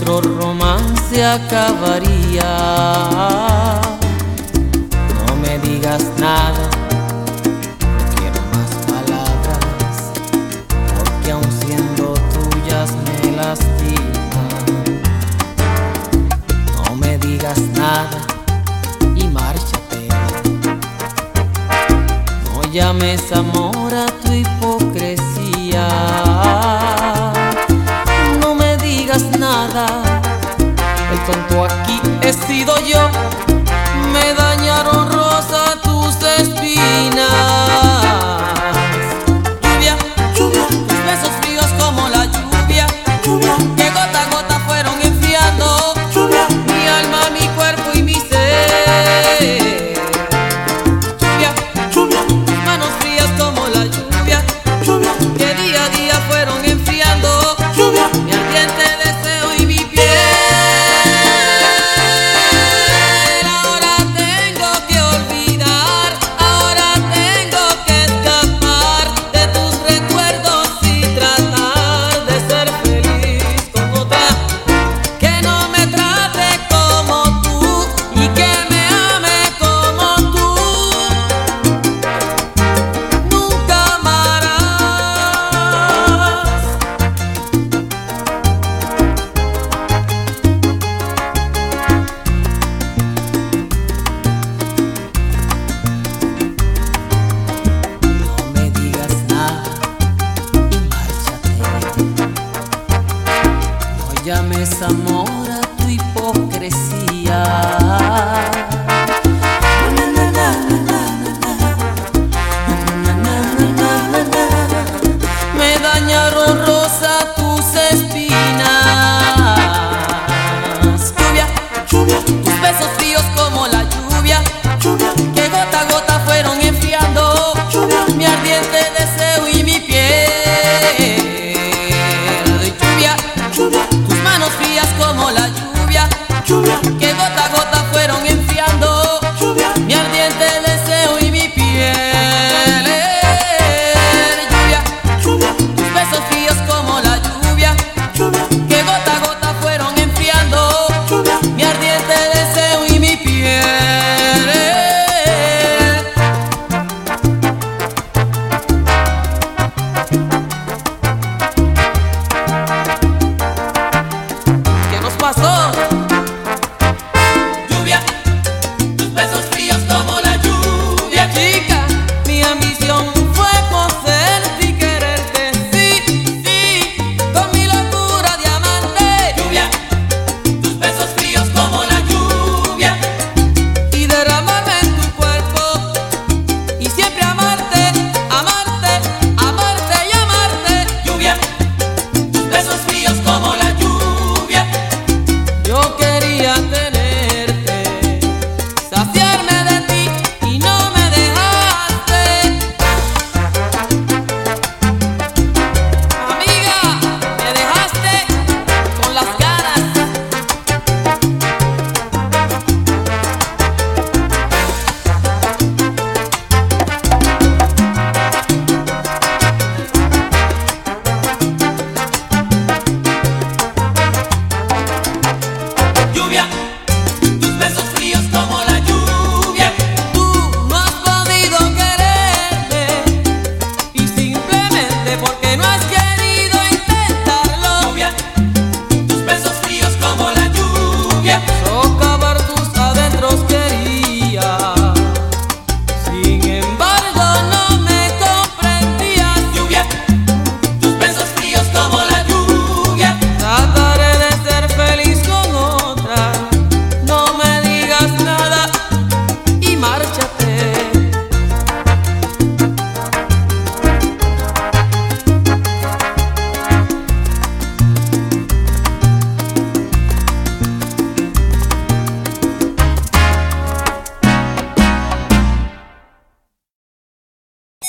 nuestro romance acabaría. No me digas nada, no quiero más palabras, porque aun siendo tuyas me lastiman. No me digas nada y márchate. No llames amor a tu hipocresía. No me digas nada, el tonto aquí he sido yo. Me dañaron rosa tus espinas. Lluvia, lluvia, tus besos fríos como la lluvia, lluvia, que gota a gota fueron enfriando, lluvia, mi alma, mi cuerpo y mi ser. Lluvia, lluvia, tus manos frías como la lluvia, lluvia, que día a día fueron enfriando, lluvia, mi ardiente deseo y mi piel. Ahora tengo que olvidar, ahora tengo que escapar de tus recuerdos y tratar de ser feliz con otra que no me trate como tú y que me ame como tú. Nunca amarás. No me digas nada y márchate. No llames amor a tu hipocresía. Me dañaron rosa tus espinas. Lluvia, lluvia, tus besos fríos como la lluvia, lluvia, que gota a gota fueron enfriando, lluvia, mi ardiente deseo y mi piel. Lluvia, lluvia, tus manos frías como la lluvia, lluvia, que gota a gota fueron enfriando, lluvia, mi ardiente deseo y mi piel. Lluvia, lluvia, tus besos fríos como la lluvia, lluvia,